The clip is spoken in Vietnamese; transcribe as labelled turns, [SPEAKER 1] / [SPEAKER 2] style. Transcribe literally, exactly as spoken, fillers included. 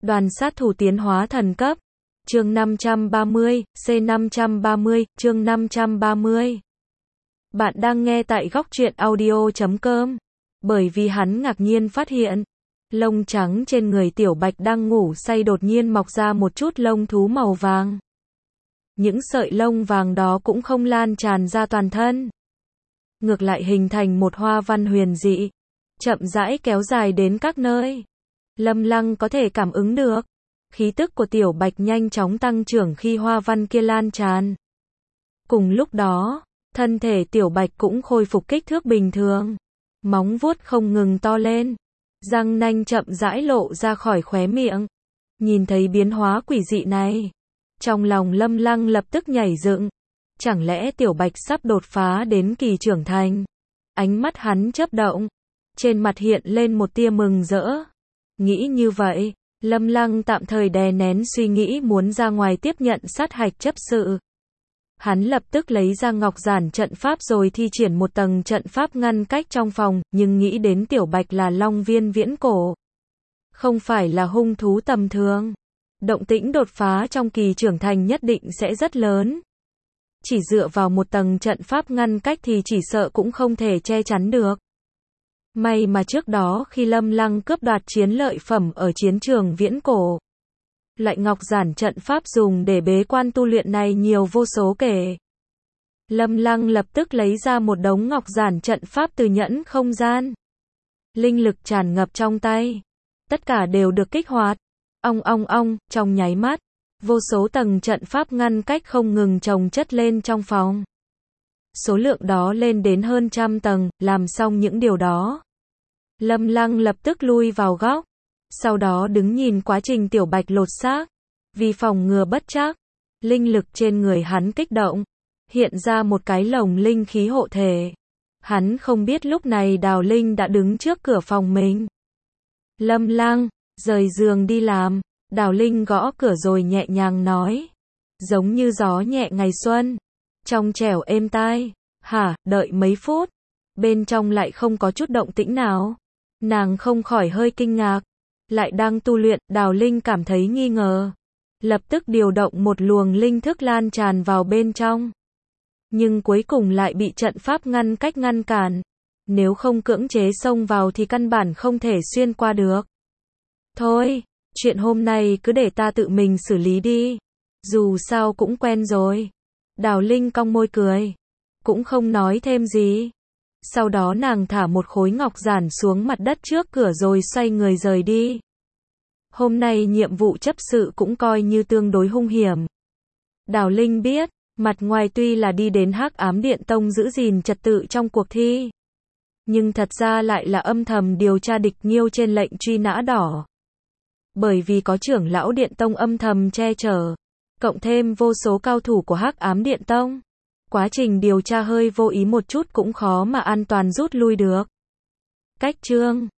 [SPEAKER 1] Đoàn sát thủ tiến hóa thần cấp. Chương năm trăm ba mươi, C năm trăm ba mươi, chương năm trăm ba mươi. Bạn đang nghe tại góc truyện audio chấm com. Bởi vì hắn ngạc nhiên phát hiện, lông trắng trên người Tiểu Bạch đang ngủ say đột nhiên mọc ra một chút lông thú màu vàng. Những sợi lông vàng đó cũng không lan tràn ra toàn thân, ngược lại hình thành một hoa văn huyền dị, chậm rãi kéo dài đến các nơi. Lâm Lăng có thể cảm ứng được, khí tức của Tiểu Bạch nhanh chóng tăng trưởng khi hoa văn kia lan tràn. Cùng lúc đó, thân thể Tiểu Bạch cũng khôi phục kích thước bình thường, móng vuốt không ngừng to lên, răng nanh chậm rãi lộ ra khỏi khóe miệng. Nhìn thấy biến hóa quỷ dị này, trong lòng Lâm Lăng lập tức nhảy dựng. Chẳng lẽ Tiểu Bạch sắp đột phá đến kỳ trưởng thành? Ánh mắt hắn chớp động, trên mặt hiện lên một tia mừng rỡ. Nghĩ như vậy, Lâm Lăng tạm thời đè nén suy nghĩ muốn ra ngoài tiếp nhận sát hạch chấp sự. Hắn lập tức lấy ra ngọc giản trận pháp rồi thi triển một tầng trận pháp ngăn cách trong phòng, nhưng nghĩ đến Tiểu Bạch là Long Viên viễn cổ, không phải là hung thú tầm thường. Động tĩnh đột phá trong kỳ trưởng thành nhất định sẽ rất lớn. Chỉ dựa vào một tầng trận pháp ngăn cách thì chỉ sợ cũng không thể che chắn được. May mà trước đó khi Lâm Lăng cướp đoạt chiến lợi phẩm ở chiến trường viễn cổ, loại ngọc giản trận pháp dùng để bế quan tu luyện này nhiều vô số kể. Lâm Lăng lập tức lấy ra một đống ngọc giản trận pháp từ nhẫn không gian. Linh lực tràn ngập trong tay, tất cả đều được kích hoạt. Ong ong ong, trong nháy mắt, vô số tầng trận pháp ngăn cách không ngừng chồng chất lên trong phòng. Số lượng đó lên đến hơn trăm tầng. Làm xong những điều đó, Lâm Lăng lập tức lui vào góc, sau đó đứng nhìn quá trình Tiểu Bạch lột xác. Vì phòng ngừa bất trắc, linh lực trên người hắn kích động, hiện ra một cái lồng linh khí hộ thể. Hắn không biết lúc này Đào Linh đã đứng trước cửa phòng mình. Lâm Lăng, rời giường đi làm. Đào Linh gõ cửa rồi nhẹ nhàng nói, giống như gió nhẹ ngày xuân, trong trẻo êm tai. Hả? Đợi mấy phút, bên trong lại không có chút động tĩnh nào. Nàng không khỏi hơi kinh ngạc. Lại đang tu luyện, Đào Linh cảm thấy nghi ngờ, lập tức điều động một luồng linh thức lan tràn vào bên trong. Nhưng cuối cùng lại bị trận pháp ngăn cách ngăn cản. Nếu không cưỡng chế xông vào thì căn bản không thể xuyên qua được. Thôi, chuyện hôm nay cứ để ta tự mình xử lý đi. Dù sao cũng quen rồi. Đào Linh cong môi cười, cũng không nói thêm gì. Sau đó nàng thả một khối ngọc giản xuống mặt đất trước cửa rồi xoay người rời đi. Hôm nay nhiệm vụ chấp sự cũng coi như tương đối hung hiểm. Đào Linh biết, mặt ngoài tuy là đi đến Hắc Ám Điện Tông giữ gìn trật tự trong cuộc thi, nhưng thật ra lại là âm thầm điều tra địch Nghiêu trên lệnh truy nã đỏ. Bởi vì có trưởng lão Điện Tông âm thầm che chở, cộng thêm vô số cao thủ của Hắc Ám Điện Tông, quá trình điều tra hơi vô ý một chút cũng khó mà an toàn rút lui được. Cách chương